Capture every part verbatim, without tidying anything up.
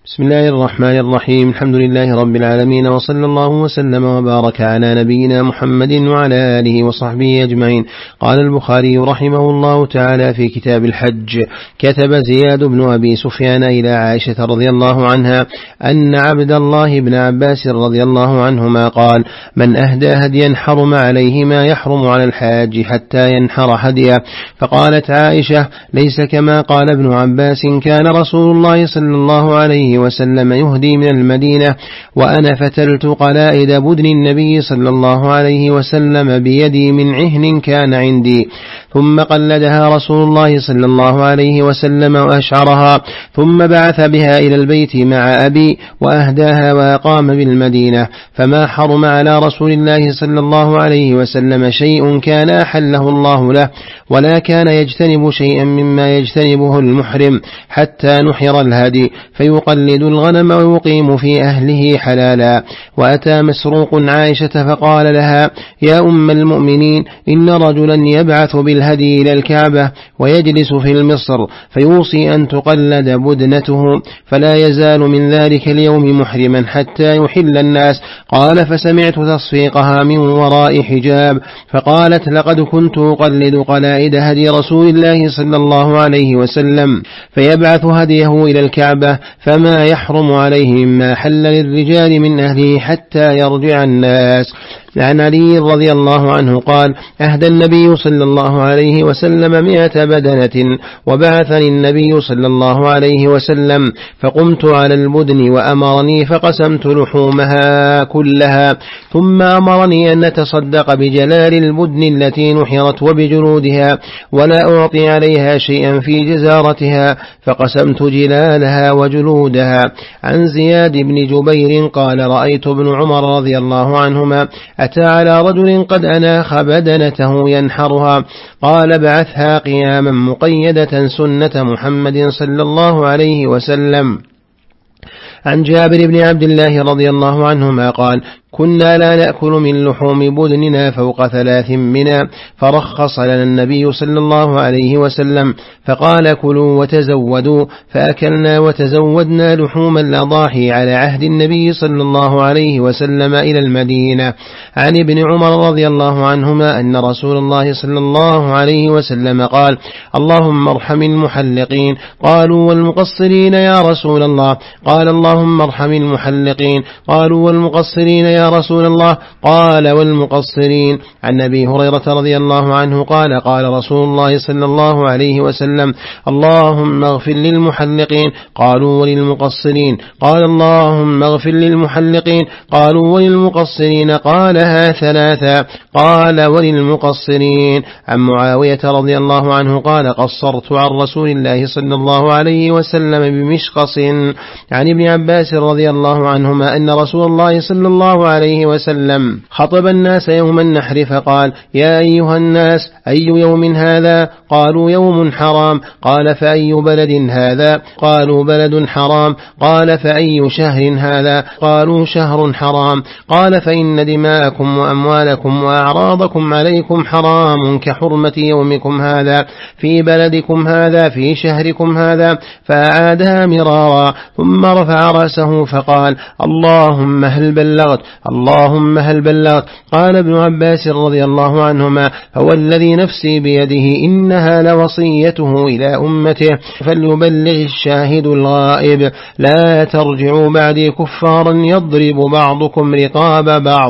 بسم الله الرحمن الرحيم. الحمد لله رب العالمين، وصلى الله وسلم وبارك على نبينا محمد وعلى آله وصحبه أجمعين. قال البخاري رحمه الله تعالى في كتاب الحج: كتب زياد بن أبي سفيان إلى عائشة رضي الله عنها أن عبد الله بن عباس رضي الله عنهما قال: من أهدى هديا حرم عليه ما يحرم على الحاج حتى ينحر هديه. فقالت عائشة: ليس كما قال ابن عباس، كان رسول الله صلى الله عليه وسلم يهدي من المدينة وأنا فتلت قلائد بدن النبي صلى الله عليه وسلم بيدي من عهن كان عندي، ثم قلدها رسول الله صلى الله عليه وسلم وأشعرها، ثم بعث بها إلى البيت مع أبي وأهداها وأقام بالمدينة. فما حرم على رسول الله صلى الله عليه وسلم شيء كان أحله الله له، ولا كان يجتنب شيئا مما يجتنبه المحرم حتى نحر الهدي فيقلد الغنم ويقيم في أهله حلالا. وأتى مسروق عائشة فقال لها: يا أم المؤمنين، إن رجلا يبعث بالهدي إلى الكعبة ويجلس في المصر فيوصي أن تقلد بدنته، فلا يزال من ذلك اليوم محرما حتى يحل الناس. قال: فسمعت تصفيقها من وراء حجاب، فقالت: لقد كنت أقلد قلائد هدي رسول الله صلى الله عليه وسلم فيبعث هديه إلى الكعبة، فما يحرم عليه مما حل للرجال من أهله حتى يرجع الناس. عن علي رضي الله عنه قال: أهدى النبي صلى الله عليه وسلم مئة بدنة، وبعثني النبي صلى الله عليه وسلم فقمت على البدن وأمرني فقسمت لحومها كلها، ثم أمرني أن نتصدق بجلال البدن التي نحرت وبجلودها، ولا أعطي عليها شيئا في جزارتها، فقسمت جلالها وجلودها. عن زياد بن جبير قال: رأيت ابن عمر رضي الله عنهما أتى على رجل قد أناخ بدنته ينحرها، قال: بعثها قياما مقيدة سنة محمد صلى الله عليه وسلم. عن جابر بن عبد الله رضي الله عنهما قال: كنا لا نأكل من لحوم بدننا فوق ثلاث منا، فرخص لنا النبي صلى الله عليه وسلم فقال: كلوا وتزودوا، فأكلنا وتزودنا لحوم الأضاحي على عهد النبي صلى الله عليه وسلم إلى المدينة. عن ابن عمر رضي الله عنهما أن رسول الله صلى الله عليه وسلم قال: اللهم ارحم المحلقين. قالوا: والمقصرين يا رسول الله؟ قال: اللهم ارحم المحلقين. قالوا: والمقصرين يا رسول الله؟ قال: والمقصرين. عن أبي هريرة رضي الله عنه قال: قال رسول الله صلى الله عليه وسلم: اللهم اغفر للمحلقين. قالوا: وللمقصرين؟ قال: اللهم اغفر للمحلقين. قالوا: وللمقصرين؟ قالها ثلاثا. قال: وللمقصرين. عن معاوية رضي الله عنه قال: قصرت عن رسول الله صلى الله عليه وسلم بمشقص. عن ابن عباس رضي الله عنهما أن رسول الله صلى الله عليه وسلم خطب الناس يوم النحر فقال: يا أيها الناس، أي يوم هذا؟ قالوا: يوم حرام. قال: فأي بلد هذا؟ قالوا: بلد حرام. قال: فأي شهر هذا؟ قالوا: شهر حرام. قال: فإن دماءكم وأموالكم وأعراضكم عليكم حرام كحرمة يومكم هذا في بلدكم هذا في شهركم هذا. فأعادها مرارا، ثم رفع رأسه فقال: اللهم هل بلغت؟ اللهم هل بلغت؟ قال ابن عباس رضي الله عنهما: هو الذي نفسي بيده إنها لوصيته إلى أمته، فليبلغ الشاهد الغائب، لا ترجعوا بعدي كفارا يضرب بعضكم رقاب بعض.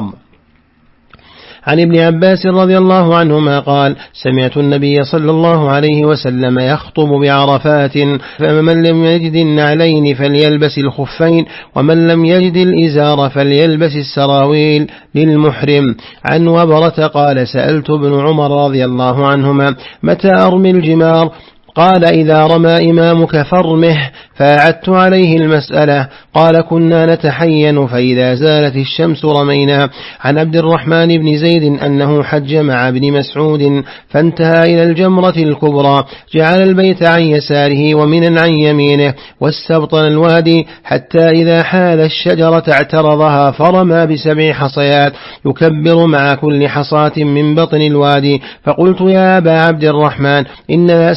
عن ابن عباس رضي الله عنهما قال: سمعت النبي صلى الله عليه وسلم يخطب بعرفات: فمن لم يجد النعلين فليلبس الخفين، ومن لم يجد الإزار فليلبس السراويل للمحرم. عن وبرة قال: سألت ابن عمر رضي الله عنهما: متى أرمي الجمار؟ قال: إذا رمى إمامك فارمه. فأعدت عليه المسألة. قال: كنا نتحين فإذا زالت الشمس رمينا. عن عبد الرحمن بن زيد أنه حج مع ابن مسعود فانتهى إلى الجمرة الكبرى، جعل البيت عن يساره ومنا عن يمينه، واستبطن الوادي حتى إذا حال الشجرة اعترضها فرمى بسبع حصيات يكبر مع كل حصاة من بطن الوادي. فقلت: يا أبا عبد الرحمن، إن ناسا يرمون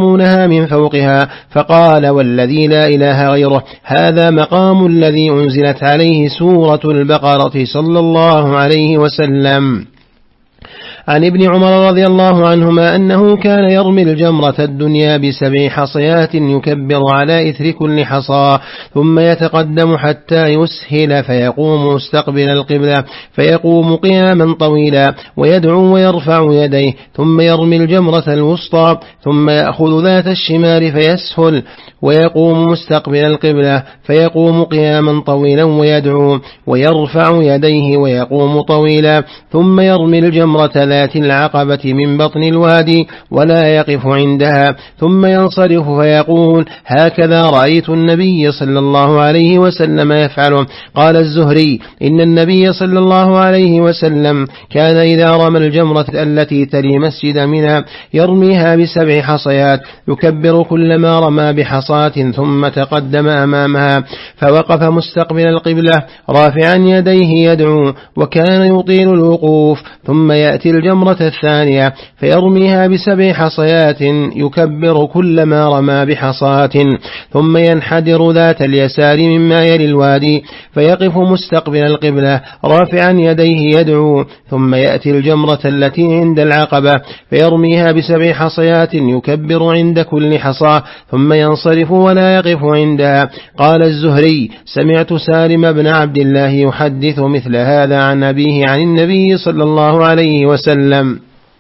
يرمونها من فوقها، فقال والذي لا إله غيره هذا مقام الذي أنزلت عليه سورة البقرة صلى الله عليه وسلم. عن ابن عمر رضي الله عنهما أنه كان يرمي الجمرة الدنيا بسبع حصيات يكبر على إثر كل حصى، ثم يتقدم حتى يسهل فيقوم مستقبل القبلة فيقوم قياما طويلا ويدعو ويرفع يديه، ثم يرمي الجمرة الوسطى ثم يأخذ ذات الشمال فيسهل ويقوم مستقبل القبلة فيقوم قياما طويلا ويدعو ويرفع يديه ويقوم طويلا، ثم يرمي الجمرة ذات العقبة من بطن الوادي ولا يقف عندها، ثم ينصرف فيقول هكذا رأيت النبي صلى الله عليه وسلم يفعله. قال الزهري إن النبي صلى الله عليه وسلم كان إذا رمى الجمرة التي تلي مسجد منى يرميها بسبع حصيات يكبر كلما رمى بحصاة ثم تقدم أمامها فوقف مستقبل القبلة رافعا يديه يدعو، وكان يطيل الوقوف، ثم يأتي الجمرة الثانية فيرميها بسبع حصيات يكبر كلما رمى بحصاة، ثم ينحدر ذات اليسار مما يلي الوادي فيقف مستقبل القبلة رافعا يديه يدعو، ثم يأتي الجمرة التي عند العقبة فيرميها بسبع حصيات يكبر عند كل حصاة ثم ينصرف ولا يقف عندها. قال الزهري سمعت سالم بن عبد الله يحدث مثل هذا عن أبيه عن النبي صلى الله عليه وسلم.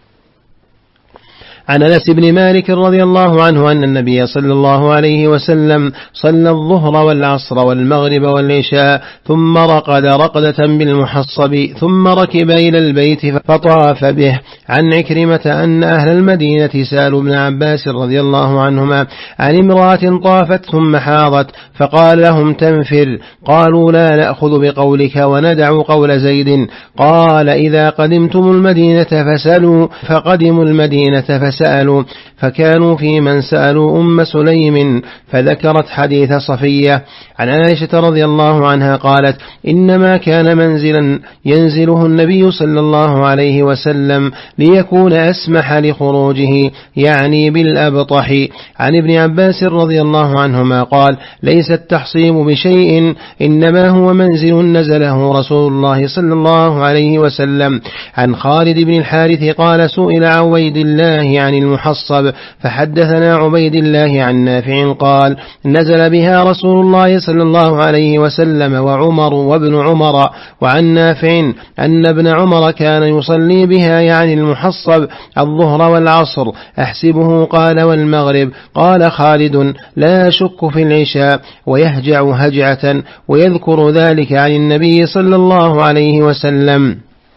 عن أنس بن مالك رضي الله عنه أن النبي صلى الله عليه وسلم صلى الظهر والعصر والمغرب والعشاء ثم رقد رقدة بالمحصب ثم ركب إلى البيت فطاف به. عن عكرمة أن أهل المدينة سألوا ابن عباس رضي الله عنهما عن امرأة طافت ثم حاضت فقال لهم تنفر، قالوا لا نأخذ بقولك وندع قول زيد. قال إذا قدمتم المدينة فسألوا، فقدموا المدينة فسألوا سألوا فكانوا في من سألوا أم سليم فذكرت حديث صفية. عن عائشة رضي الله عنها قالت إنما كان منزلا ينزله النبي صلى الله عليه وسلم ليكون أسمح لخروجه يعني بالأبطح. عن ابن عباس رضي الله عنهما قال ليس التحصيب بشيء إنما هو منزل نزله رسول الله صلى الله عليه وسلم. عن خالد بن الحارث قال سئل عويد الله عن المحصب فحدثنا عبيد الله عن نافع قال نزل بها رسول الله صلى الله عليه وسلم وعمر وابن عمر. وعن نافع أن ابن عمر كان يصلي بها يعني المحصب الظهر والعصر أحسبه قال والمغرب. قال خالد لا شك في العشاء ويهجع هجعة ويذكر ذلك عن النبي صلى الله عليه وسلم.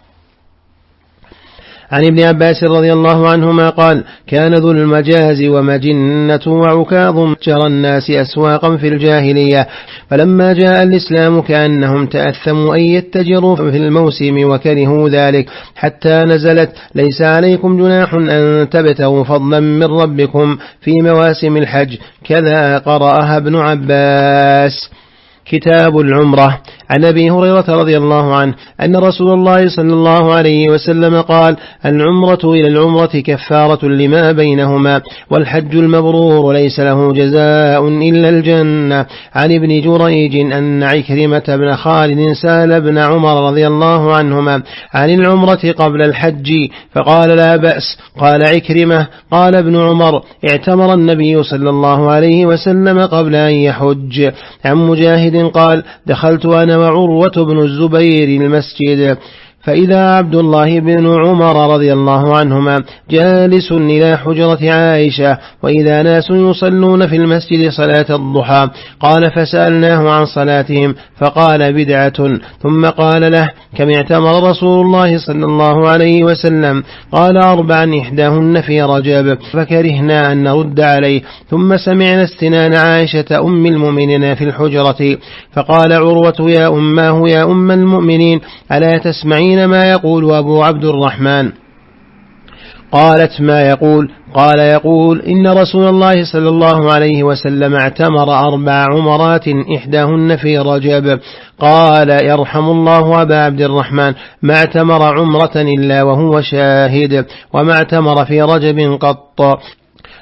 عن ابن عباس رضي الله عنهما قال كان ذو المجاز ومجنة وعكاظ متجر الناس أسواقا في الجاهلية، فلما جاء الإسلام كأنهم تأثموا أن يتجروا في الموسم وكرهوا ذلك حتى نزلت ليس عليكم جناح أن تبتغوا فضلا من ربكم في مواسم الحج. كذا قرأها ابن عباس. كتاب العمرة. عن أبي هريرة رضي الله عنه أن رسول الله صلى الله عليه وسلم قال العمرة إلى العمرة كفارة لما بينهما والحج المبرور ليس له جزاء إلا الجنة. عن ابن جريج أن عكرمة بن خالد سأل ابن عمر رضي الله عنهما عن العمرة قبل الحج فقال لا بأس. قال عكرمة قال ابن عمر اعتمر النبي صلى الله عليه وسلم قبل أن يحج. عن مجاهد قال دخلت أنا وعروة بن الزبير المسجد فإذا عبد الله بن عمر رضي الله عنهما جالس إلى حجرة عائشة وإذا ناس يصلون في المسجد صلاة الضحى. قال فسألناه عن صلاتهم فقال بدعة. ثم قال له كم اعتمر رسول الله صلى الله عليه وسلم؟ قال أربعا إحداهن في رجب، فكرهنا أن نرد عليه. ثم سمعنا استنان عائشة أم المؤمنين في الحجرة فقال عروة يا أماه يا أم المؤمنين ألا تسمعين ما يقول أبو عبد الرحمن؟ قالت ما يقول؟ قال يقول إن رسول الله صلى الله عليه وسلم اعتمر أربع عمرات إحداهن في رجب. قال يرحم الله أبا عبد الرحمن ما اعتمر عمرة إلا وهو شاهد وما اعتمر في رجب قط.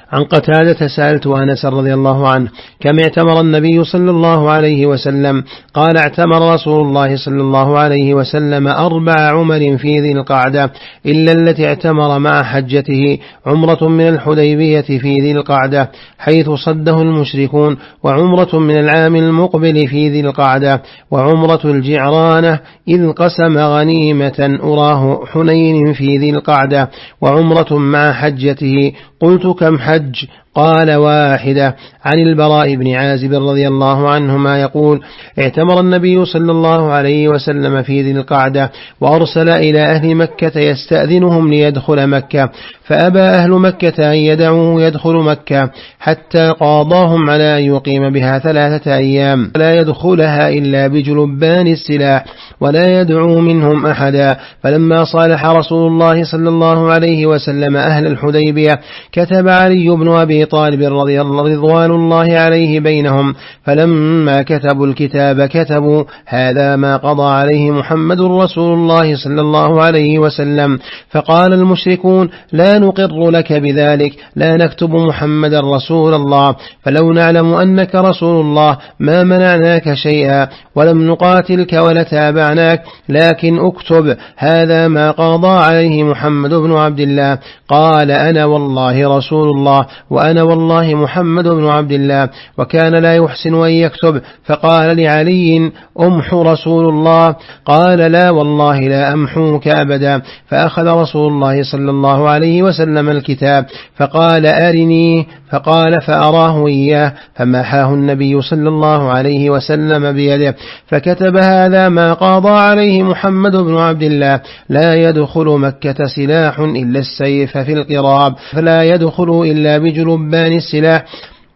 عن قتادة سألت أنس رضي الله عنه كم اعتمر النبي صلى الله عليه وسلم؟ قال اعتمر رسول الله صلى الله عليه وسلم أربع عمر في ذي القعدة إلا التي اعتمر مع حجته، عمرة من الحديبية في ذي القعدة حيث صده المشركون، وعمرة من العام المقبل في ذي القعدة، وعمرة الجعرانة إذ قسم غنيمة أراه حنين في ذي القعدة، وعمرة مع حجته. قلت كم حج؟ قال واحدة. عن البراء بن عازب رضي الله عنهما يقول اعتمر النبي صلى الله عليه وسلم في ذي القعدة وأرسل إلى أهل مكة يستأذنهم ليدخل مكة، فأبى أهل مكة أن يدعوه يدخل مكة حتى قاضاهم على أن يقيم بها ثلاثة أيام لا يدخلها إلا بجلبان السلاح ولا يدعو منهم أحدا. فلما صالح رسول الله صلى الله عليه وسلم أهل الحديبية كتب علي بن أبي طالب رضي الله رضوان الله عليه بينهم، فلما كتبوا الكتاب كتبوا هذا ما قضى عليه محمد رسول الله صلى الله عليه وسلم. فقال المشركون لا نقر لك بذلك، لا نكتب محمد رسول الله، فلو نعلم أنك رسول الله ما منعناك شيئا ولم نقاتلك ولتابعناك، لكن اكتب هذا ما قضى عليه محمد بن عبد الله. قال أنا والله رسول الله وأنا والله محمد بن عبد الله، وكان لا يحسن أن يكتب، فقال لعلي أمح رسول الله، قال لا والله لا أمحوك أبدا. فأخذ رسول الله صلى الله عليه وسلم الكتاب فقال أرني، فقال فأراه إياه، فمحاه النبي صلى الله عليه وسلم بيده فكتب هذا ما قاضى عليه محمد بن عبد الله، لا يدخل مكة سلاح إلا السيف في القراب، فلا يدخل إلا بجلبان السلاح،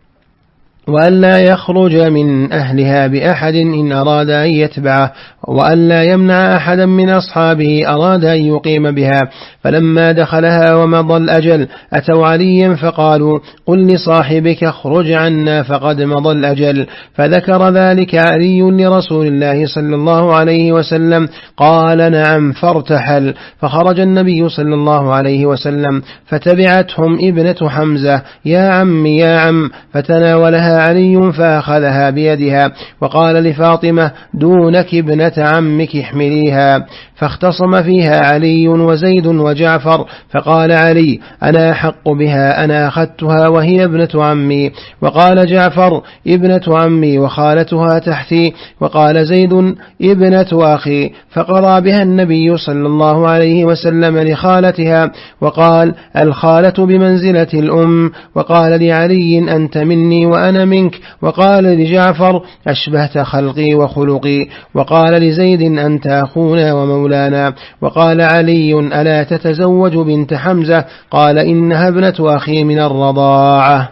وأن لا يخرج من أهلها بأحد إن أراد أن يتبعه، وأن لا يمنع أحدا من أصحابه أراد أن يقيم بها. فلما دخلها ومضى الأجل أتوا عليا فقالوا قل لصاحبك اخرج عنا فقد مضى الأجل، فذكر ذلك علي لرسول الله صلى الله عليه وسلم، قال نعم، فارتحل. فخرج النبي صلى الله عليه وسلم فتبعتهم ابنة حمزة يا عم يا عم، فتناولها علي فأخذها بيدها وقال لفاطمة دونك ابنة عمك احمليها، فاختصم فيها علي وزيد وجعفر، فقال علي أنا أحق بها، أنا أخذتها وهي ابنة عمي، وقال جعفر ابنة عمي وخالتها تحتي، وقال زيد ابنة أخي، فقرى بها النبي صلى الله عليه وسلم لخالتها وقال الخالة بمنزلة الأم، وقال لعلي أنت مني وأنا منك، وقال لجعفر أشبهت خلقي وخلقي، وقال لزيد أنت أخونا ومولانا، وقال علي ألا تتزوج بنت حمزة؟ قال إنها ابنة أخي من الرضاعة.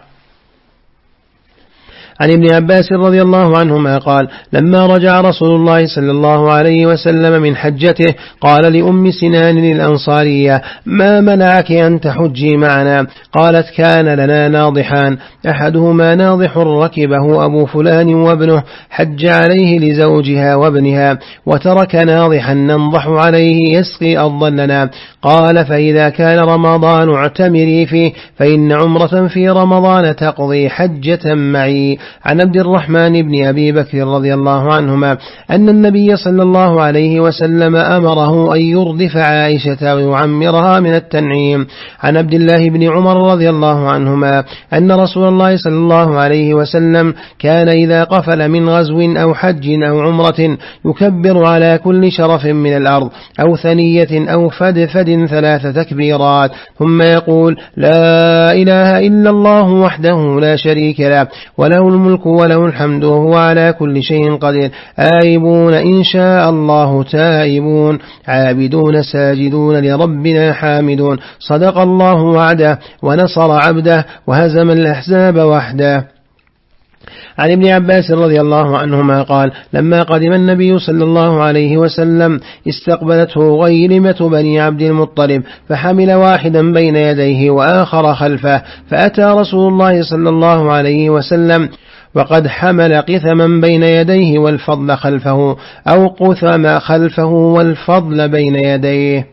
عن ابن عباس رضي الله عنهما قال لما رجع رسول الله صلى الله عليه وسلم من حجته قال لأم سنان الأنصارية ما منعك أن تحجي معنا؟ قالت كان لنا ناضحان، أحدهما ناضح ركبه أبو فلان وابنه حج عليه لزوجها وابنها، وترك ناضحا ننضح عليه يسقي أضلنا. قال فإذا كان رمضان اعتمري فيه، فإن عمرة في رمضان تقضي حجة معي. عن عبد الرحمن بن أبي بكر رضي الله عنهما أن النبي صلى الله عليه وسلم أمره أن يردف عائشة ويعمرها من التنعيم. عن عبد الله بن عمر رضي الله عنهما أن رسول الله صلى الله عليه وسلم كان إذا قفل من غزو أو حج أو عمرة يكبر على كل شرف من الأرض أو ثنية أو فدفد ثلاث تكبيرات، ثم يقول لا إله إلا الله وحده لا شريك له وله الملك وله الحمد وهو على كل شيء قدير، آيبون إن شاء الله تائبون، عابدون ساجدون لربنا حامدون، صدق الله وعده ونصر عبده وهزم الأحزاب وحده. عن ابن عباس رضي الله عنهما قال لما قدم النبي صلى الله عليه وسلم استقبلته غيلمة بني عبد المطلب، فحمل واحدا بين يديه وآخر خلفه، فأتى رسول الله صلى الله عليه وسلم وقد حمل قثما بين يديه والفضل خلفه، أو قثم خلفه والفضل بين يديه.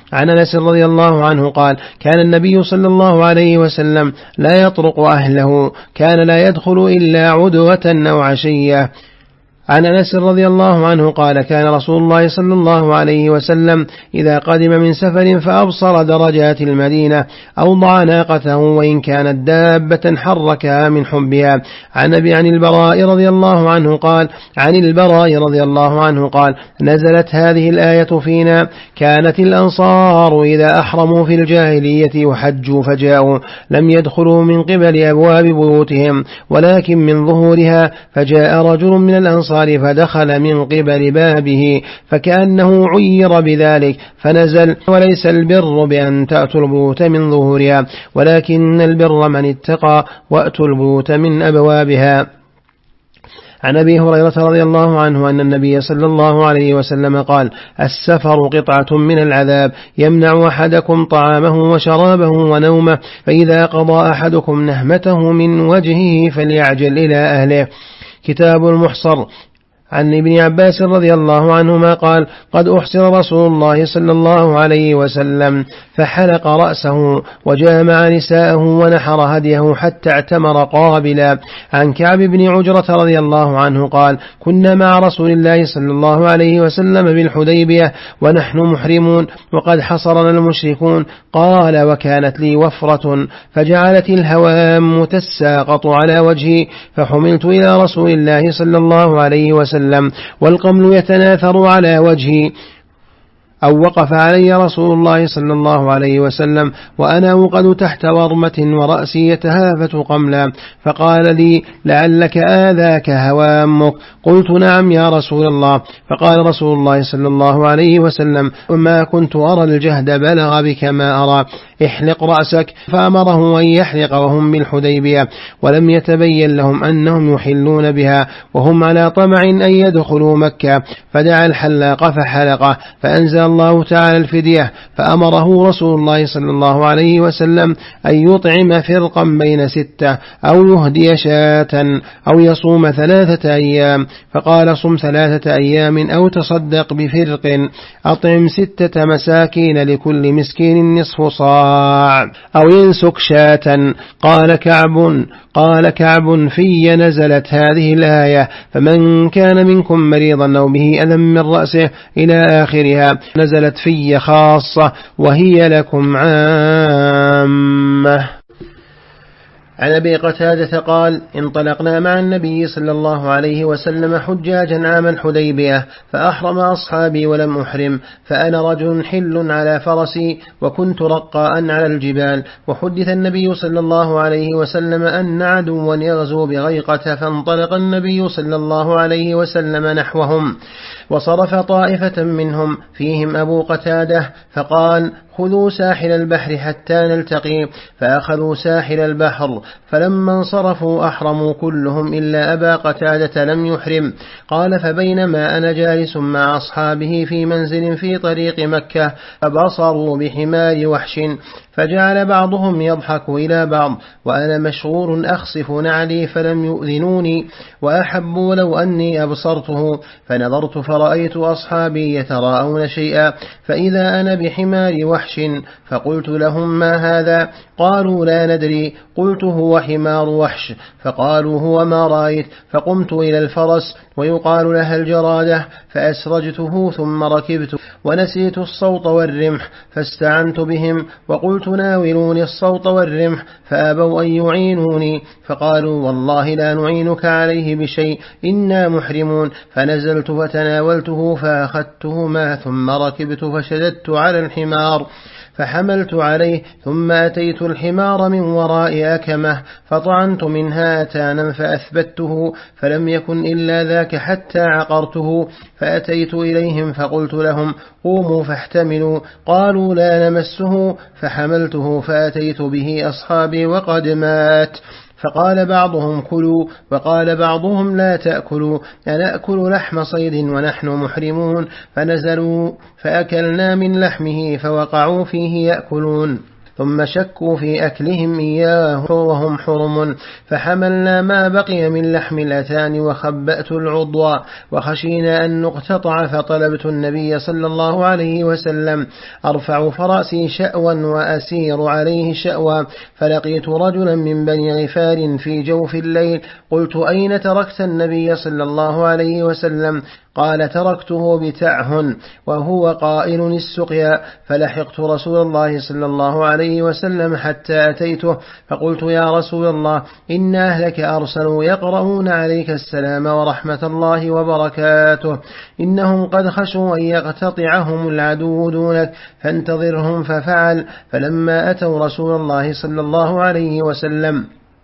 عن أنس رضي الله عنه قال كان النبي صلى الله عليه وسلم لا يطرق أهله، كان لا يدخل إلا عدوة أو عشية. عن أنس رضي الله عنه قال كان رسول الله صلى الله عليه وسلم إذا قدم من سفر فأبصر درجات المدينة أوضع ناقته وإن كانت دابة حركها من حبها. عن أبي عن البراء رضي الله عنه قال عن البراء رضي الله عنه قال نزلت هذه الآية فينا كانت الأنصار إذا أحرموا في الجاهلية وحجوا فجاءوا لم يدخلوا من قبل أبواب بيوتهم ولكن من ظهورها، فجاء رجل من الأنصار فدخل من قبل بابه فكأنه عير بذلك فنزل وليس البر بأن تأتوا البيوت من ظهورها ولكن البر من اتقى وأتوا البيوت من أبوابها. عن أبي هريرة رضي الله عنه أن النبي صلى الله عليه وسلم قال السفر قطعة من العذاب يمنع أحدكم طعامه وشرابه ونومه، فإذا قضى أحدكم نهمته من وجهه فليعجل إلى أهله. كتاب المحصر. عن ابن عباس رضي الله عنهما قال قد أحصر رسول الله صلى الله عليه وسلم فحلق رأسه وجامع نساءه ونحر هديه حتى اعتمر قابلا. عن كعب بن عجرة رضي الله عنه قال كنا مع رسول الله صلى الله عليه وسلم بالحديبية ونحن محرمون وقد حصرنا المشركون، قال وكانت لي وفرة فجعلت الهوام تساقط على وجهي فحملت إلى رسول الله صلى الله عليه وسلم والقمل يتناثر على وجهي، أو وقف علي رسول الله صلى الله عليه وسلم وأنا أوقد تحت ورمة ورأسي يتهافت قملا، فقال لي لعلك آذاك هوامك، قلت نعم يا رسول الله، فقال رسول الله صلى الله عليه وسلم وما كنت أرى الجهد بلغ بك ما أرى، احلق رأسك، فأمره أن يحلق وهم بالحديبية ولم يتبين لهم أنهم يحلون بها وهم على طمع أن يدخلوا مكة، فدعا الحلاق فحلقه فأنزل الله تعالى الفدية، فأمره رسول الله صلى الله عليه وسلم أن يطعم فرقا بين ستة أو يهدي شاة أو يصوم ثلاثة أيام، فقال صم ثلاثة أيام أو تصدق بفرق، أطعم ستة مساكين لكل مسكين نصف صاع أو ينسك شاة. قال كعب قال كعب في نزلت هذه الآية فمن كان منكم مريضا أو به أذى من رأسه إلى آخرها، نزلت في خاصة وهي لكم عامة. عن أبي قتادة قال انطلقنا مع النبي صلى الله عليه وسلم حجاجا عام الحديبية فأحرم أصحابي ولم أحرم، فأنا رجل حل على فرسي وكنت رقاء على الجبال، وحدث النبي صلى الله عليه وسلم أن عدوا يغزو بغيقة، فانطلق النبي صلى الله عليه وسلم نحوهم وصرف طائفة منهم فيهم أبو قتادة فقال خذوا ساحل البحر حتى نلتقي، فأخذوا ساحل البحر، فلما انصرفوا أحرموا كلهم إلا أبا قتادة لم يحرم. قال فبينما أنا جالس مع أصحابه في منزل في طريق مكة فبصروا بحمار وحش، فجعل بعضهم يضحك إلى بعض وأنا مشغول أخصف نعلي فلم يؤذنوني، وأحبوا لو أني أبصرته، فنظرت فرأيت أصحابي يتراءون شيئا، فإذا أنا بحمار وحش، فقلت لهم ما هذا؟ قالوا لا ندري، قلت هو حمار وحش، فقالوا هو ما رأيت، فقمت إلى الفرس ويقال لها الجرادة فأسرجته ثم ركبت ونسيت الصوت والرمح، فاستعنت بهم وقلت ناولوني الصوت والرمح، فأبوا أن يعينوني، فقالوا والله لا نعينك عليه بشيء إنا محرمون، فنزلت فتناولته فأخذتهما ثم ركبت فشددت على الحمار فحملت عليه، ثم أتيت الحمار من وراء أكمه فطعنت منها أتانا فأثبته، فلم يكن إلا ذاك حتى عقرته، فأتيت إليهم فقلت لهم قوموا فاحتملوا، قالوا لا نمسه، فحملته فأتيت به أصحابي وقد مات، فقال بعضهم كلوا وقال بعضهم لا تأكلوا، أنأكل لحم صيد ونحن محرمون؟ فنزلوا فأكلنا من لحمه فوقعوا فيه يأكلون. ثم شكوا في أكلهم إياه وهم حرم، فحملنا ما بقي من لحم الأتان وخبأت العضو وخشينا أن نقتطع، فطلبت النبي صلى الله عليه وسلم أرفع فرأسي شأوا وأسير عليه شأوا، فلقيت رجلا من بني غفار في جوف الليل، قلت أين تركت النبي صلى الله عليه وسلم؟ قال تركته بتعهن وهو قائل السقيا، فلحقت رسول الله صلى الله عليه وسلم حتى أتيته، فقلت يا رسول الله إن أهلك أرسلوا يقرؤون عليك السلام ورحمة الله وبركاته، إنهم قد خشوا أن يقتطعهم العدو دونك، فانتظرهم. ففعل. فلما أتوا رسول الله صلى الله عليه وسلم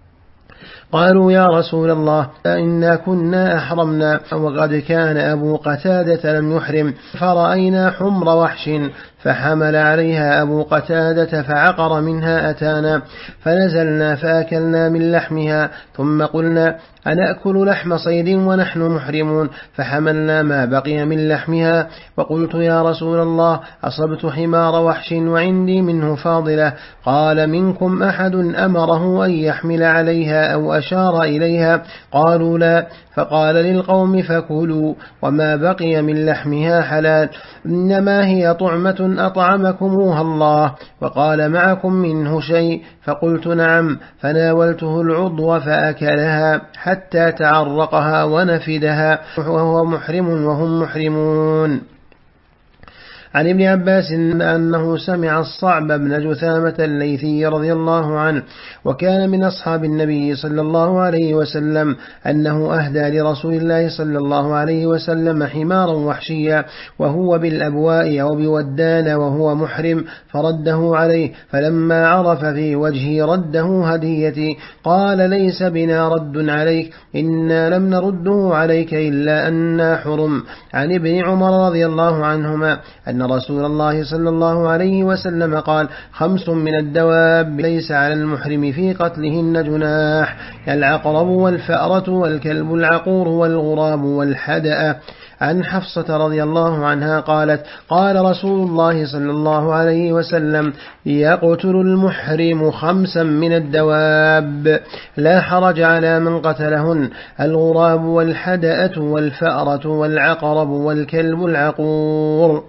قالوا يا رسول الله إنا كنا أحرمنا وقد كان أبو قتادة لم يحرم، فرأينا حمر وحش، فحمل عليها أبو قتادة فعقر منها أتانا، فنزلنا فأكلنا من لحمها، ثم قلنا أنأكل لحم صيد ونحن محرمون، فحملنا ما بقي من لحمها، وقلت يا رسول الله أصبت حمار وحش وعندي منه فاضلة، قال منكم أحد أمره أن يحمل عليها أو أشار إليها؟ قالوا لا، فقال للقوم فكلوا وما بقي من لحمها حلال، إنما هي طعمة أطعمكموها الله، وقال معكم منه شيء؟ فقلت نعم، فناولته العضو فأكلها حتى تعرقها ونفدها وهو محرم وهم محرمون. عن ابن عباس أنه سمع الصعب بن جثامة الليثي رضي الله عنه، وكان من أصحاب النبي صلى الله عليه وسلم، أنه أهدى لرسول الله صلى الله عليه وسلم حمارا وحشيا وهو بالأبواء أو بودان وهو محرم، فرده عليه، فلما عرف في وجهه رده هديتي، قال ليس بنا رد عليك، إنا لم نرده عليك إلا أننا حرم. عن ابن عمر رضي الله عنهما أن رسول الله صلى الله عليه وسلم قال خمس من الدواب ليس على المحرم في قتلهن جناح: العقرب والفأرة والكلب العقور والغراب والحدأ. عن حفصة رضي الله عنها قالت قال رسول الله صلى الله عليه وسلم يقتل المحرم خمسا من الدواب لا حرج على من قتلهن: الغراب والحدأة والفأرة والعقرب والكلب العقور.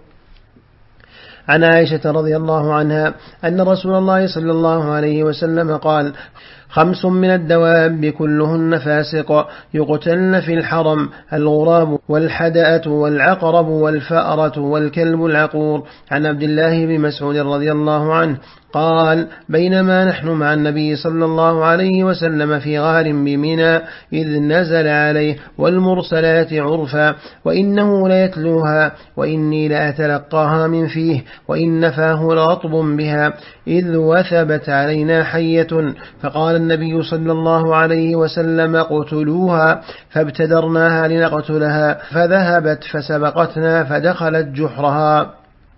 عن عائشة رضي الله عنها أن رسول الله صلى الله عليه وسلم قال خمس من الدواب كلهن فاسق يقتلن في الحرم: الغراب والحدأة والعقرب والفأرة والكلب العقور. عن عبد الله بن مسعود رضي الله عنه قال بينما نحن مع النبي صلى الله عليه وسلم في غار بمنى إذ نزل عليه والمرسلات عرفا وإنه ليتلوها وإني لأتلقاها من فيه وإن فاه لرطب بها إذ وثبت علينا حية، فقال النبي صلى الله عليه وسلم اقتلوها، فابتدرناها لنقتلها، فذهبت فسبقتنا فدخلت جحرها،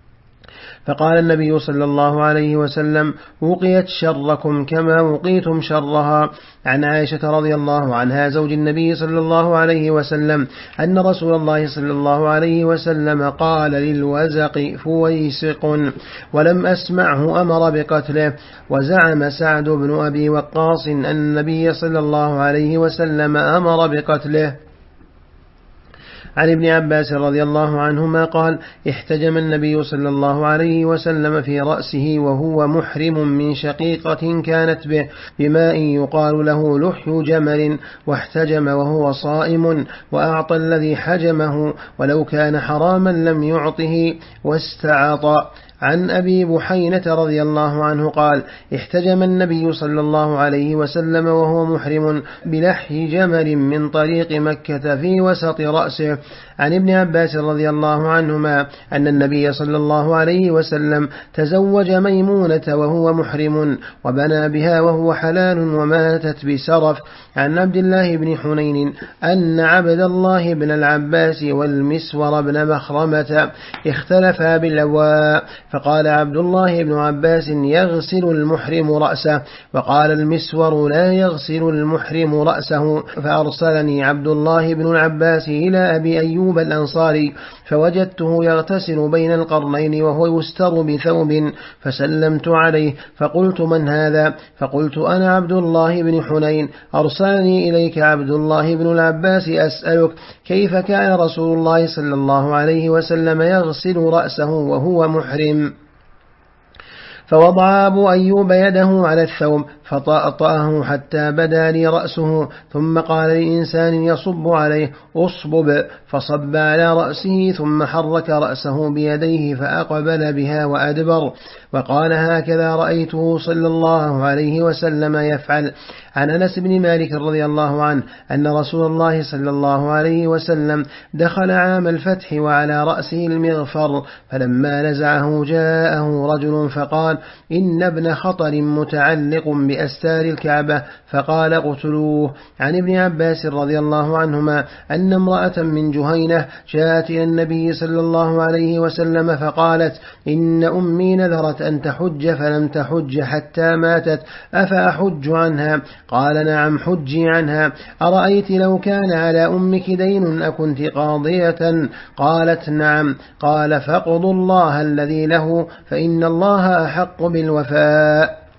فقال النبي صلى الله عليه وسلم وقيت شركم كما وقيتم شرها. عن عائشة رضي الله عنها زوج النبي صلى الله عليه وسلم أن رسول الله صلى الله عليه وسلم قال للوزق فويسق ولم أسمعه أمر بقتله. وزعم سعد بن أبي وقاص أن النبي صلى الله عليه وسلم أمر بقتله. عن ابن عباس رضي الله عنهما قال احتجم النبي صلى الله عليه وسلم في رأسه وهو محرم من شقيقة كانت به بماء يقال له لحي جمل، واحتجم وهو صائم وأعطى الذي حجمه ولو كان حراما لم يعطه واستعطى. عن أبي بحينة رضي الله عنه قال احتجم النبي صلى الله عليه وسلم وهو محرم بلحي جمل من طريق مكة في وسط رأسه. عن ابن عباس رضي الله عنهما أن النبي صلى الله عليه وسلم تزوج ميمونة وهو محرم وبنى بها وهو حلال وماتت بسرف. عن عبد الله بن حنين أن عبد الله بن العباس والمسور بن مخرمة اختلفا بالأواء فقال عبد الله بن عباس يغسل المحرم رأسه، وقال المسور لا يغسل المحرم رأسه. فأرسلني عبد الله بن العباس إلى أبي أيوب الأنصاري فوجدته يغتسل بين القرنين وهو يستر بثوب، فسلمت عليه فقلت من هذا؟ فقلت أنا عبد الله بن حنين، أرسلني إليك عبد الله بن العباس أسألك كيف كان رسول الله صلى الله عليه وسلم يغسل رأسه وهو محرم؟ فوضع أبو أيوب يده على الثوب فطأطأه حتى بدا لي رأسه، ثم قال لإنسان يصب عليه أصبب، فصب على رأسه ثم حرك رأسه بيديه فأقبل بها وأدبر، وقال هكذا رأيته صلى الله عليه وسلم يفعل. عن أنس بن مالك رضي الله عنه أن رسول الله صلى الله عليه وسلم دخل عام الفتح وعلى رأسه المغفر، فلما نزعه جاءه رجل فقال إن ابن خطر متعلق بأستار الكعبة، فقال اقتلوه. عن ابن عباس رضي الله عنهما أن امرأة من جهينة جاءت إلى النبي صلى الله عليه وسلم فقالت إن أمي نذرت أن تحج فلم تحج حتى ماتت، أفأحج عنها؟ قال نعم حجي عنها. أرأيت لو كان على أمك دين أكنت قاضية؟ قالت نعم. قال فاقضوا الله الذي له فإن الله أحق بالوفاء.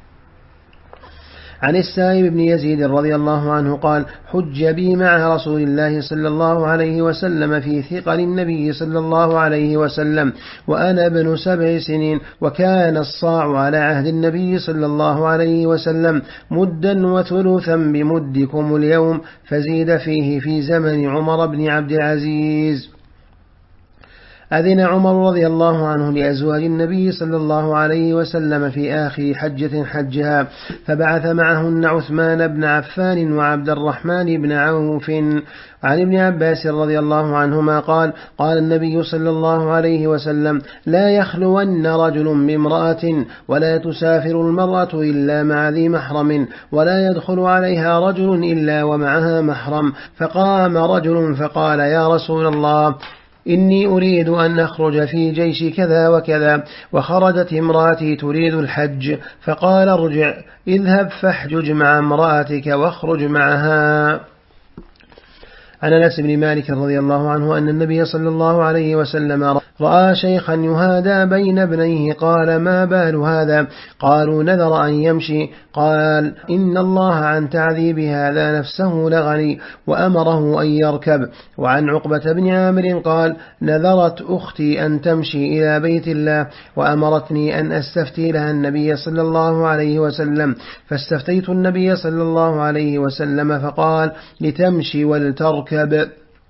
عن السائب بن يزيد رضي الله عنه قال حج بي مع رسول الله صلى الله عليه وسلم في ثقل النبي صلى الله عليه وسلم وأنا ابن سبع سنين، وكان الصاع على عهد النبي صلى الله عليه وسلم مدا وثلثا بمدكم اليوم، فزيد فيه في زمن عمر بن عبد العزيز. أذن عمر رضي الله عنه لأزواج النبي صلى الله عليه وسلم في آخر حجة حجها، فبعث معهن عثمان بن عفان وعبد الرحمن بن عوف. عن ابن عباس رضي الله عنهما قال قال النبي صلى الله عليه وسلم لا يخلون رجل بامرأة ولا تسافر المرأة إلا مع ذي محرم ولا يدخل عليها رجل إلا ومعها محرم. فقام رجل فقال يا رسول الله إني أريد أن أخرج في جيش كذا وكذا، وخرجت امرأتي تريد الحج، فقال ارجع اذهب فاحجج مع امرأتك واخرج معها. عن أنس بن مالك رضي الله عنه أن النبي صلى الله عليه وسلم رأى شيخا يهادى بين ابنيه، قال ما بال هذا؟ قالوا نذر أن يمشي. قال إن الله عن تعذيب هذا نفسه لغني، وأمره أن يركب. وعن عقبة بن عامر قال نذرت أختي أن تمشي إلى بيت الله، وأمرتني أن أستفتي لها النبي صلى الله عليه وسلم، فاستفتيت النبي صلى الله عليه وسلم فقال لتمشي ولتركب.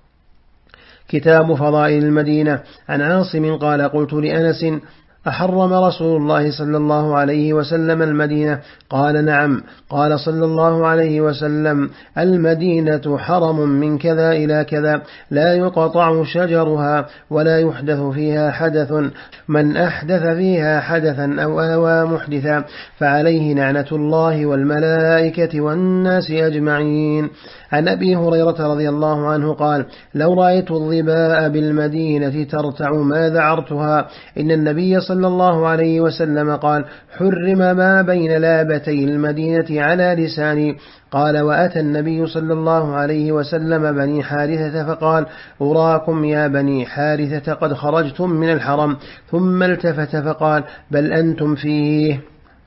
كتاب فضائل المدينة. عن عاصم قال قلت لأنس أحرم رسول الله صلى الله عليه وسلم المدينة؟ قال نعم. قال صلى الله عليه وسلم المدينة حرم من كذا إلى كذا، لا يقطع شجرها ولا يحدث فيها حدث، من أحدث فيها حدثا أو آوى محدثا فعليه لعنة الله والملائكة والناس أجمعين. عن أبي هريرة رضي الله عنه قال لو رأيت الظباء بالمدينة ترتع ما ذعرتها. إن النبي صلى الله عليه وسلم قال حرم ما بين لابتي المدينة على لساني. قال وأتى النبي صلى الله عليه وسلم بني حارثة فقال أراكم يا بني حارثة قد خرجتم من الحرم، ثم التفت فقال بل أنتم فيه.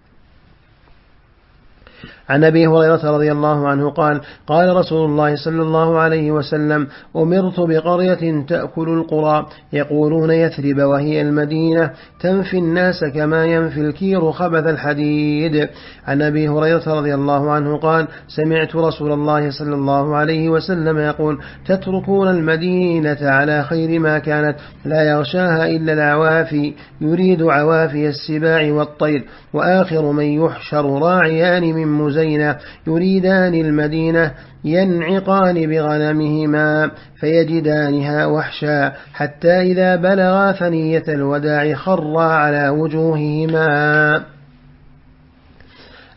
عن أبي هريرة رضي الله عنه قال قال رسول الله صلى الله عليه وسلم أمرت بقرية تأكل القرى يقولون يثرب وهي المدينة، تنفي الناس كما ينفي الكير خبث الحديد. عن أبي هريرة رضي الله عنه قال سمعت رسول الله صلى الله عليه وسلم يقول تتركون المدينة على خير ما كانت، لا يغشاها إلا العوافي، يريد عوافي السباع والطير، وآخر من يحشر راعيان من مزينة يريدان المدينة ينعقان بغنمهما فيجدانها وحشا، حتى إذا بلغا ثنية الوداع خرا على وجوههما.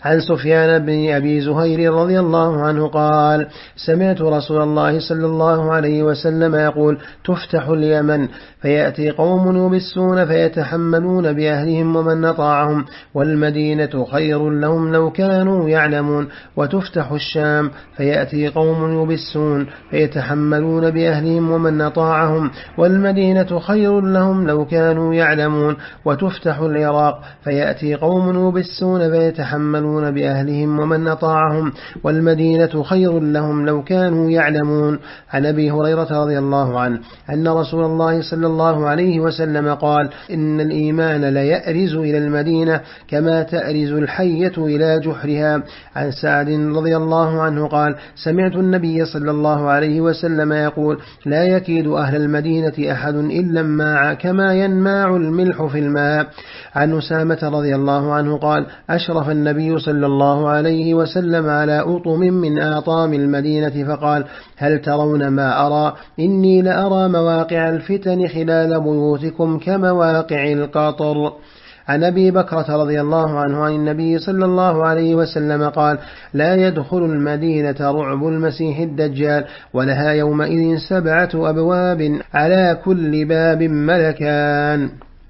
عن سفيان بن أبي زهير رضي الله عنه قال سمعت رسول الله صلى الله عليه وسلم يقول تفتح اليمن فيأتي قوم يبسون فيتحملون بأهلهم ومن أطاعهم والمدينة خير لهم لو كانوا يعلمون وتفتح الشام فيأتي قوم يبسون فيتحملون بأهلهم ومن أطاعهم والمدينة خير لهم لو كانوا يعلمون وتفتح العراق فيأتي قوم يبسون فيتحملون بأهلهم ومن أطاعهم والمدينة خير لهم لو كانوا يعلمون. عن أبي هريرة رضي الله عنه أن رسول الله صلى الله عليه وسلم قال إن الإيمان ليأرز إلى المدينة كما تأرز الحية إلى جحرها. عن سعد رضي الله عنه قال سمعت النبي صلى الله عليه وسلم يقول لا يكيد أهل المدينة أحد إلا اماع كما ينماع الملح في الماء. عن أسامة رضي الله عنه قال أشرف النبي صلى الله عليه وسلم على أطم من آطام المدينة فقال هل ترون ما أرى إني لأرى مواقع الفتن خلال بيوتكم كمواقع القطر. عن أبي بكرة رضي الله عنه عن النبي صلى الله عليه وسلم قال لا يدخل المدينة رعب المسيح الدجال ولها يومئذ سبعة أبواب على كل باب ملكان.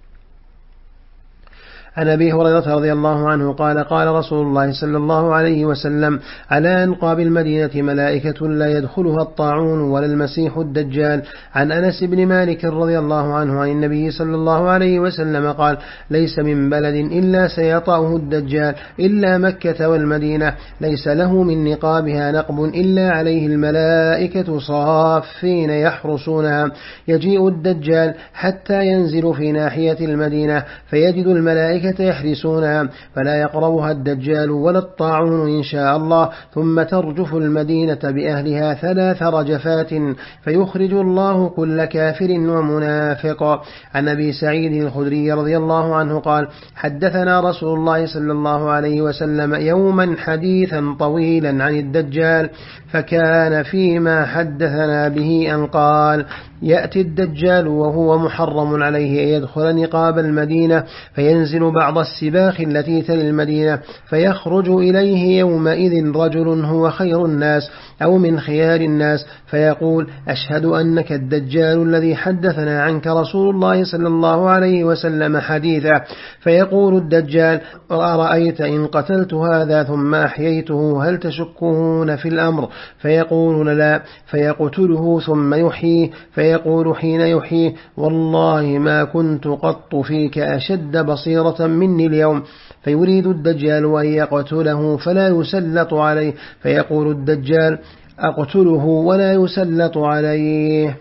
عن أبي هريرة رضي الله عنه قال قال رسول الله صلى الله عليه وسلم على أنقاب المدينة ملائكة لا يدخلها الطاعون ولا المسيح الدجال. عن أنس بن مالك رضي الله عنه عن النبي صلى الله عليه وسلم قال ليس من بلد إلا سيطأه الدجال إلا مكة والمدينة ليس له من نقابها نقب إلا عليه الملائكة صافين يحرسونها. يجيء الدجال حتى ينزل في ناحية المدينة فيجد الملائكة يحرسونها فلا يقربها الدجال ولا الطاعون إن شاء الله ثم ترجف المدينة بأهلها ثلاث رجفات فيخرج الله كل كافر ومنافق. عن أبي سعيد الخدري رضي الله عنه قال حدثنا رسول الله صلى الله عليه وسلم يوما حديثا طويلا عن الدجال فكان فيما حدثنا به أن قال يأتي الدجال وهو محرم عليه أن يدخل نقاب المدينة فينزل بعض السباخ التي تلي المدينة فيخرج إليه يومئذ رجل هو خير الناس أو من خيار الناس فيقول أشهد أنك الدجال الذي حدثنا عنك رسول الله صلى الله عليه وسلم حديثا. فيقول الدجال أرأيت إن قتلت هذا ثم أحييته هل تشكون في الأمر؟ فيقولون لا. فيقتله ثم يحييه فيقول حين يحييه والله ما كنت قط فيك أشد بصيرة مني اليوم. فيريد الدجال أن يقتله فلا يسلط عليه فيقول الدجال أقتله ولا يسلط عليه.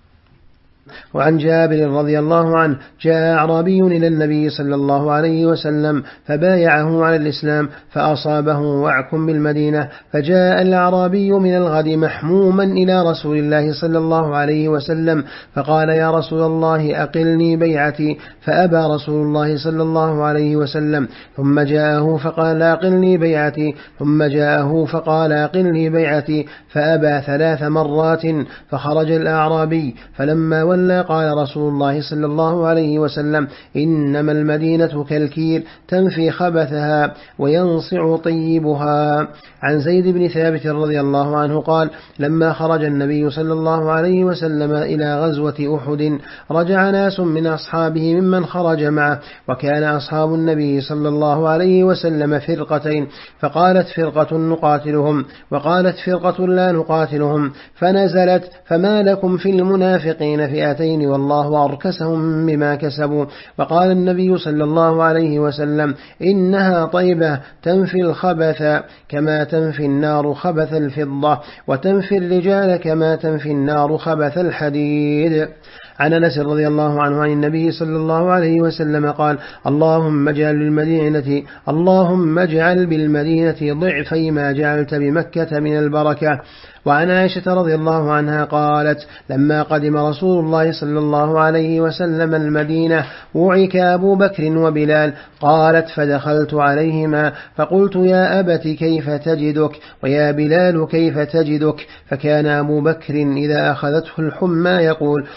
وعن جابر رضي الله عنه جاء أعرابي إلى النبي صلى الله عليه وسلم فبايعه على الإسلام فأصابه وعك بالمدينة فجاء الأعرابي من الغد محموما إلى رسول الله صلى الله عليه وسلم فقال يا رسول الله أقلني بيعتي فأبى رسول الله صلى الله عليه وسلم ثم جاءه فقال أقلني بيعتي ثم جاءه فقال أقلني بيعتي فأبى ثلاث مرات فخرج الأعرابي فلما ولى قال رسول الله صلى الله عليه وسلم إنما المدينة كالكير تنفي خبثها وينصع طيبها. عن زيد بن ثابت رضي الله عنه قال لما خرج النبي صلى الله عليه وسلم إلى غزوة أحد رجع ناس من أصحابه ممن خرج معه وكان أصحاب النبي صلى الله عليه وسلم فرقتين فقالت فرقة نقاتلهم وقالت فرقة لا نقاتلهم فنزلت فما لكم في المنافقين فئتين والله أركسهم بما كسبوا. وقال النبي صلى الله عليه وسلم إنها طيبة تنفي الخبث كما تنفي النار خبث الفضة وتنفي الرجال كما تنفي النار خبث الحديد. عن أنس رضي الله عنه عن النبي صلى الله عليه وسلم قال اللهم اجعل بالمدينة اللهم اجعل بالمدينة ضعفي ما جعلت بمكة من البركة. وعن عائشة رضي الله عنها قالت لما قدم رسول الله صلى الله عليه وسلم المدينة وعك أبو بكر وبلال قالت فدخلت عليهما فقلت يا أبت كيف تجدك ويا بلال كيف تجدك؟ فكان أبو بكر إذا أخذته الحمى يقول كل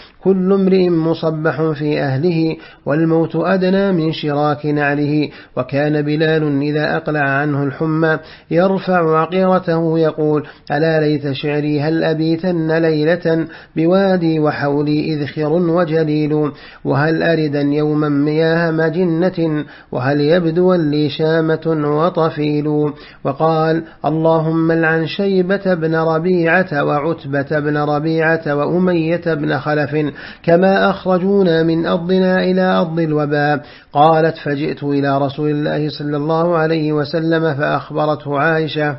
كل امرئ مصبح في أهله والموت أدنى من شراك نعله. وكان بلال إذا أقلع عنه الحمى يرفع عقيرته يقول ألا ليت شعري هل أبيتن ليلة بوادي وحولي إذخر وجليل وهل أردا يوما مياه مجنة وهل يبدو لي شامة وطفيل. وقال اللهم لعن شيبة بن ربيعة وعتبة بن ربيعة وأمية بن خلف كما أخرجونا من أرضنا إلى أرض الوباء. قالت فجئت إلى رسول الله صلى الله عليه وسلم فأخبرته عائشة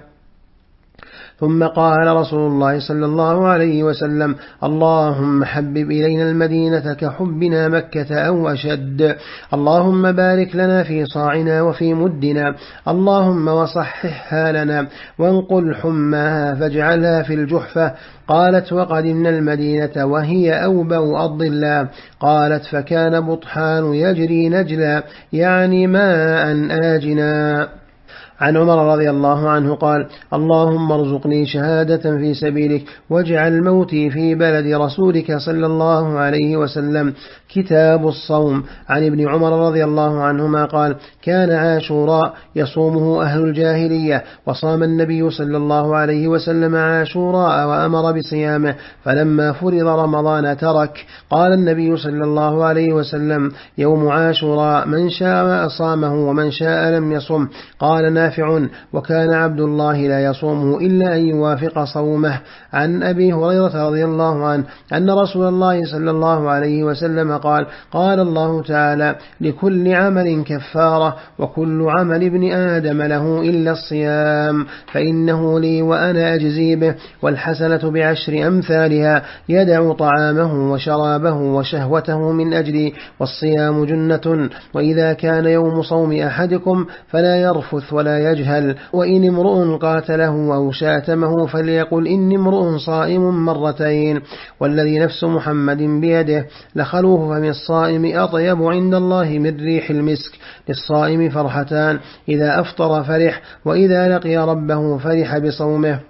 ثم قال رسول الله صلى الله عليه وسلم اللهم حبب إلينا المدينة كحبنا مكة أو أشد. اللهم بارك لنا في صاعنا وفي مدنا. اللهم وصححها لنا وانقل حماها فاجعلها في الجحفة. قالت وقدمنا المدينة وهي أوبأ أرض الله. قالت فكان بطحان يجري نجلا يعني ماء آجنا. عن عمر رضي الله عنه قال اللهم ارزقني شهادة في سبيلك واجعل موتي في بلد رسولك صلى الله عليه وسلم. كتاب الصوم. عن ابن عمر رضي الله عنهما قال كان عاشوراء يصومه أهل الجاهلية وصام النبي صلى الله عليه وسلم عاشوراء وأمر بصيامه فلما فرض رمضان ترك. قال النبي صلى الله عليه وسلم يوم عاشوراء من شاء صامه ومن شاء لم يصم. قال نافع وكان عبد الله لا يصومه إلا أن يوافق صومه. عن أبي هريرة رضي الله عنه أن رسول الله صلى الله عليه وسلم قال قال الله تعالى لكل عمل كفارة وكل عمل ابن آدم له إلا الصيام فإنه لي وأنا أجزي به والحسنة بعشر أمثالها يدع طعامه وشرابه وشهوته من أجلي والصيام جنة. وإذا كان يوم صوم أحدكم فلا يرفث ولا يجهل وإن امرؤ قاتله أو شاتمه فليقل إني امرؤ صائم مرتين والذي نفس محمد بيده لخلوه فم الصائم أطيب عند الله من ريح المسك. للصائم فرحتان إذا أفطر فرح وإذا لقي ربه فرح بصومه.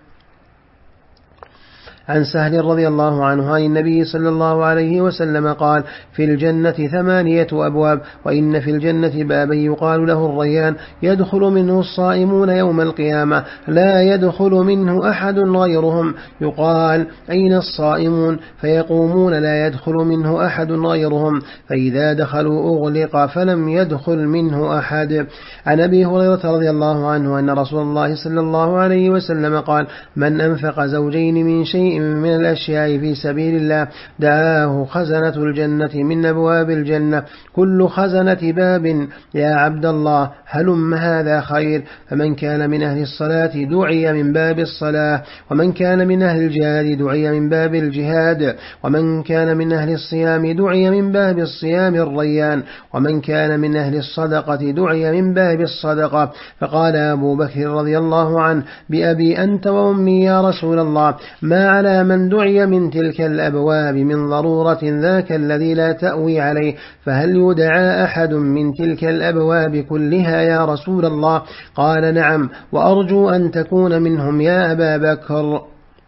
عن سهل رضي الله عنه عن النبي صلى الله عليه وسلم قال في الجنة ثمانية أبواب وإن في الجنة بابا يقال له الريان يدخل منه الصائمون يوم القيامة لا يدخل منه أحد غيرهم. يقال أين الصائمون فيقومون لا يدخل منه أحد غيرهم فإذا دخلوا أغلق فلم يدخل منه أحد. عن أبي هريرة رضي الله عنه أن رسول الله صلى الله عليه وسلم قال من أنفق زوجين من شيء من الأشياء في سبيل الله دعاه خزنة الجنة من أبواب الجنة كل خزنة باب يا عبد الله هلم هذا خير. فمن كان من أهل الصلاة دعي من باب الصلاة ومن كان من أهل الجهاد دعي من باب الجهاد ومن كان من أهل الصيام دعي من باب الصيام الريان ومن كان من أهل الصدقة دعي من باب الصدقة. فقال أبو بكر رضي الله عنه بأبي أنت وأمي يا رسول الله ما على من دعي من تلك الأبواب من ضرورة ذاك الذي لا تأوي عليه فهل يدعى أحد من تلك الأبواب كلها يا رسول الله؟ قال نعم وأرجو أن تكون منهم يا أبا بكر.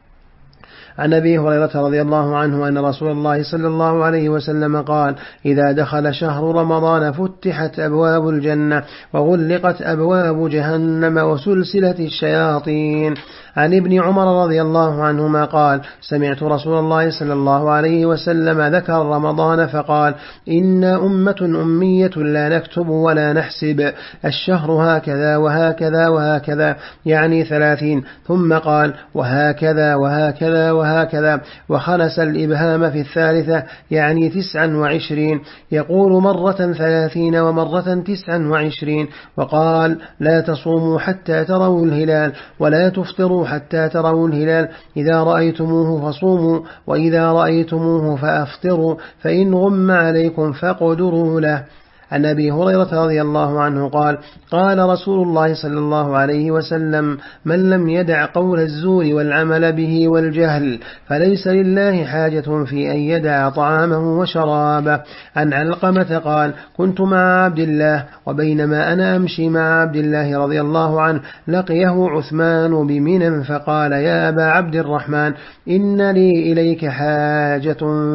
عن أبي هريرة رضي الله عنه أن رسول الله صلى الله عليه وسلم قال إذا دخل شهر رمضان فتحت أبواب الجنة وغلقت أبواب جهنم وسلسلة الشياطين. عن ابن عمر رضي الله عنهما قال سمعت رسول الله صلى الله عليه وسلم ذكر رمضان فقال إنا أمة أمية لا نكتب ولا نحسب الشهر هكذا وهكذا وهكذا يعني ثلاثين ثم قال وهكذا وهكذا وهكذا وخلس الإبهام في الثالثة يعني تسعا وعشرين يقول مرة ثلاثين ومرة تسعا وعشرين. وقال لا تصوموا حتى تروا الهلال ولا تفطروا حتى تروا الهلال إذا رأيتموه فصوموا وإذا رأيتموه فأفطروا فإن غم عليكم فاقدروا له. عن أبي هريرة رضي الله عنه قال قال رسول الله صلى الله عليه وسلم من لم يدع قول الزور والعمل به والجهل فليس لله حاجة في أن يدع طعامه وشرابه. عن علقمة قال كنت مع عبد الله وبينما أنا أمشي مع عبد الله رضي الله عنه لقيه عثمان بمنى فقال يا أبا عبد الرحمن إن لي إليك حاجة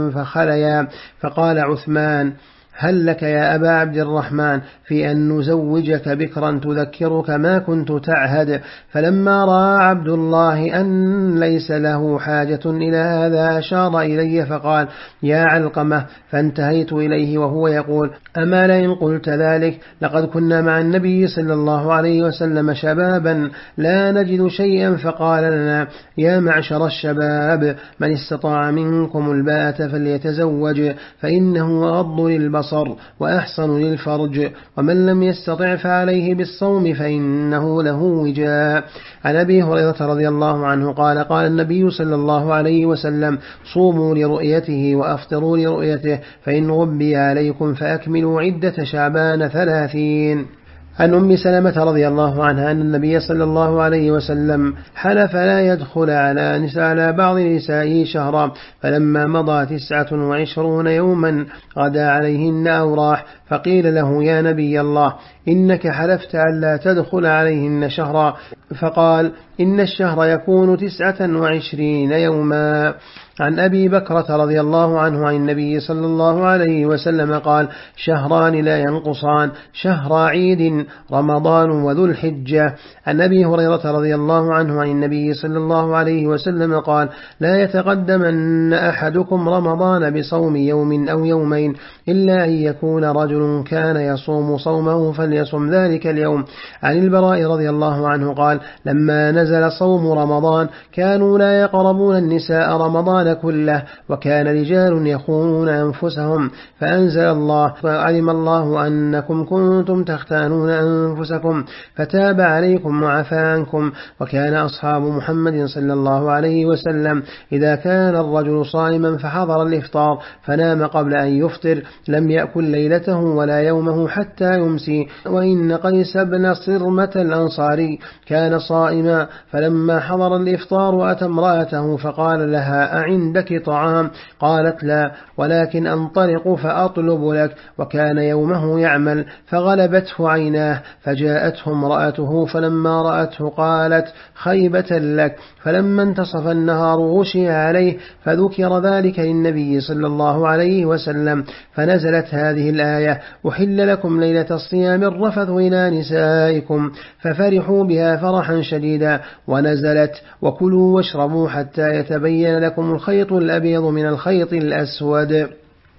فخليا. فقال عثمان هل لك يا أبا عبد الرحمن في أن نزوجك بكرا تذكرك ما كنت تعهد؟ فلما رأى عبد الله أن ليس له حاجة إلى هذا أشار إلي فقال يا علقمة، فانتهيت إليه وهو يقول أما لئن قلت ذلك لقد كنا مع النبي صلى الله عليه وسلم شبابا لا نجد شيئا فقال لنا يا معشر الشباب من استطاع منكم الباءة فليتزوج فإنه أغض للبصر وأحصن للفرج ومن لم يستطع فعليه بالصوم فإنه له وجاء. عن أبي هريرة رضي الله عنه قال قال النبي صلى الله عليه وسلم صوموا لرؤيته وأفطروا لرؤيته فإن غبي عليكم فأكملوا عدة شعبان ثلاثين. عن أم سلمة رضي الله عنها أن النبي صلى الله عليه وسلم حلف لا يدخل على نساء على بعض نسائه شهرا فلما مضى تسعة وعشرون يوما غدا عليهن أو راح فقيل له يا نبي الله إنك حلفت أن لا تدخل عليهن شهرا فقال إن الشهر يكون تسعة وعشرين يوما. عن أبي بكرة رضي الله عنه عن النبي صلى الله عليه وسلم قال شهران لا ينقصان شهر عيد رمضان وذو الحجة. عن أبي هريرة رضي الله عنه عن النبي صلى الله عليه وسلم قال لا يتقدمن أحدكم رمضان بصوم يوم أو يومين إلا أن يكون رجل كان يصوم صومه فليصم ذلك اليوم. عن البراء رضي الله عنه قال لما نزل صوم رمضان كانوا لا يقربون النساء رمضان كله وكان رجال يخونون أنفسهم فأنزل الله فعلم الله أنكم كنتم تختانون أنفسكم فتاب عليكم وعفى عنكم. وكان أصحاب محمد صلى الله عليه وسلم إذا كان الرجل صائما فحضر الإفطار فنام قبل أن يفطر لم يأكل ليلته ولا يومه حتى يمسي. وإن قيس بن صرمة الأنصاري كان صائما فلما حضر الإفطار أتى امرأته فقال لها أعندك طعام؟ قالت لا ولكن أنطلق فأطلب لك. وكان يومه يعمل فغلبته عيناه فجاءته امرأته فلما رأته قالت خيبة لك. فلما انتصف النهار غشي عليه فذكر ذلك للنبي صلى الله عليه وسلم فنزلت هذه الآية أحل لكم ليلة الصيام الرفث إلى نسائكم ففرحوا بها فرحا شديدا ونزلت وكلوا واشربوا حتى يتبين لكم الخيط الأبيض من الخيط الأسود.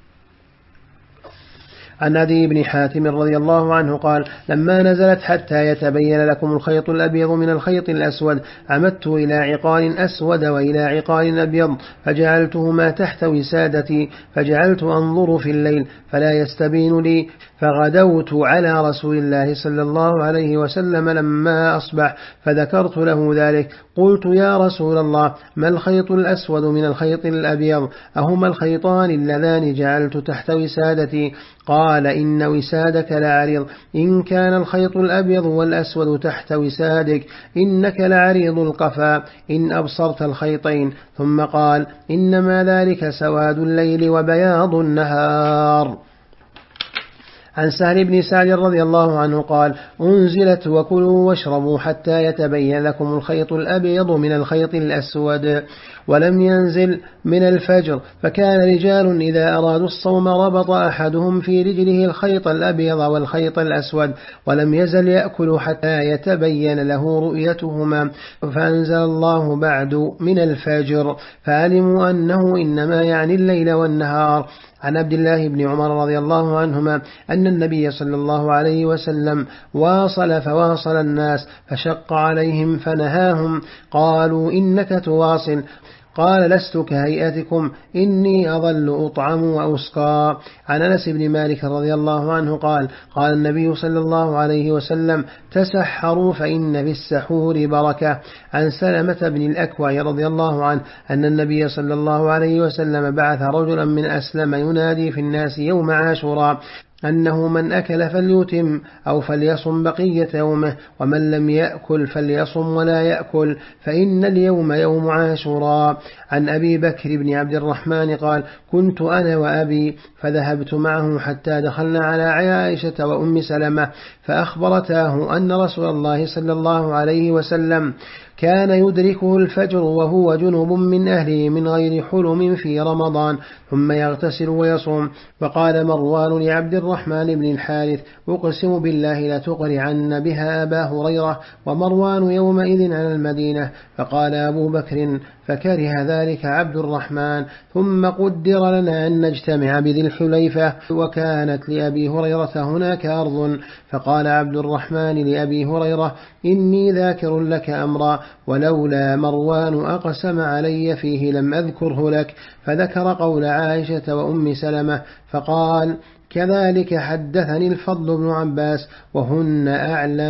عن عدي بن حاتم رضي الله عنه قال لما نزلت حتى يتبين لكم الخيط الأبيض من الخيط الأسود عمدت إلى عقال أسود وإلى عقال أبيض فجعلتهما تحت وسادتي فجعلت أنظر في الليل فلا يستبين لي فغدوت على رسول الله صلى الله عليه وسلم لما أصبح فذكرت له ذلك قلت يا رسول الله ما الخيط الأسود من الخيط الأبيض أهما الخيطان اللذان جعلت تحت وسادتي؟ قال إن وسادك لعريض إن كان الخيط الأبيض والأسود تحت وسادك إنك لعريض القفا إن أبصرت الخيطين. ثم قال إنما ذلك سواد الليل وبياض النهار. عن سهل بن سعد رضي الله عنه قال أنزلت وكلوا واشربوا حتى يتبين لكم الخيط الأبيض من الخيط الأسود ولم ينزل من الفجر فكان رجال إذا أرادوا الصوم ربط أحدهم في رجله الخيط الأبيض والخيط الأسود ولم يزل يأكل حتى يتبين له رؤيتهما فأنزل الله بعد من الفجر فعلموا أنه إنما يعني الليل والنهار. عن عبد الله بن عمر رضي الله عنهما أن النبي صلى الله عليه وسلم واصل فواصل الناس فشق عليهم فنهاهم قالوا إنك تواصل قال لست كهيئتكم إني أظل أطعم وأسقى. عن أنس بن مالك رضي الله عنه قال قال النبي صلى الله عليه وسلم تسحروا فإن في السحور بركة. عن سلمة بن الأكوع رضي الله عنه أن النبي صلى الله عليه وسلم بعث رجلا من أسلم ينادي في الناس يوم عاشوراء أنه من أكل فليتم أو فليصم بقية يومه، ومن لم يأكل فليصم ولا يأكل، فإن اليوم يوم عاشوراء. عن أبي بكر بن عبد الرحمن قال: كنت أنا وأبي فذهبت معه حتى دخلنا على عائشة وأم سلمة فأخبرتاه أن رسول الله صلى الله عليه وسلم كان يدركه الفجر وهو جنب من أهله من غير حلم في رمضان، ثم يغتسل ويصوم. فقال مروان لعبد الرحمن بن الحارث: أقسم بالله لتقرعن بها أبا هريرة. ومروان يومئذ على المدينة. فقال أبو بكر: فكره ذلك عبد الرحمن. ثم قدر لنا أن نجتمع بذي الحليفة، وكانت لأبي هريرة هناك أرض. فقال عبد الرحمن لأبي هريرة: إني ذاكر لك أمرا، ولولا مروان أقسم علي فيه لم أذكره لك. فذكر قول عائشة وأم سلمة، فقال: كذلك حدثني الفضل بن عباس، وهن أعلم